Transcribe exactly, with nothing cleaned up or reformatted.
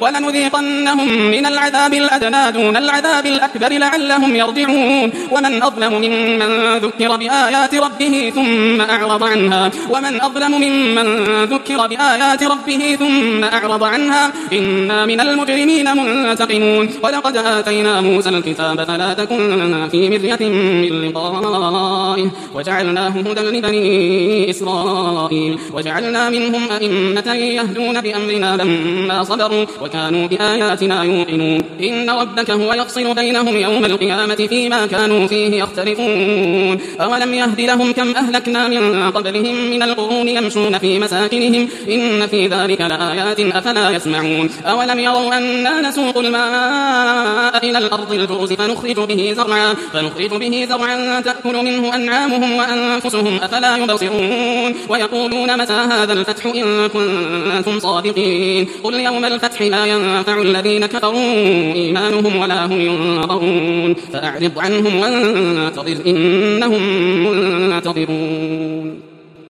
ولنذيقنهم من العذاب الأدنى دون العذاب الأكبر لعلهم يرجعون ومن أظلم ممن ذكر بآيات ربه ثم أعرض عنها ومن أظلم ممن ذكر بآيات ربه ثم أعرض عنها إنا من المجرمين منتقمون ولقد آتينا موسى الكتاب فلا تكن في مرية من لقائه وجعلناه هدى لبني إسرائيل وجعلنا منهم أئمة يهدون بأمرنا لما صبروا وكانوا بآياتنا يوقنون إن ربك هو يفصل بينهم يوم القيامة فيما كانوا فيه يختلفون أولم يهد لهم كم أهلكنا من قبلهم من القرون يمشون في مساكنهم إن في ذلك لآيات أفلا يسمعون أولم يروا أنا نسوق الماء إلى الأرض الجرز فنخرج به زرعا فنخرج به زرعا تأكل منه أنعامهم وأنفسهم أفلا يبصرون ويقولون متى هذا الفتح إن كنتم صادقين قل يوم الفتح لا ينفع الذين كفروا إيمانهم ولا هم ينظرون فأعرض عنهم وانتظر إنهم منتظرون.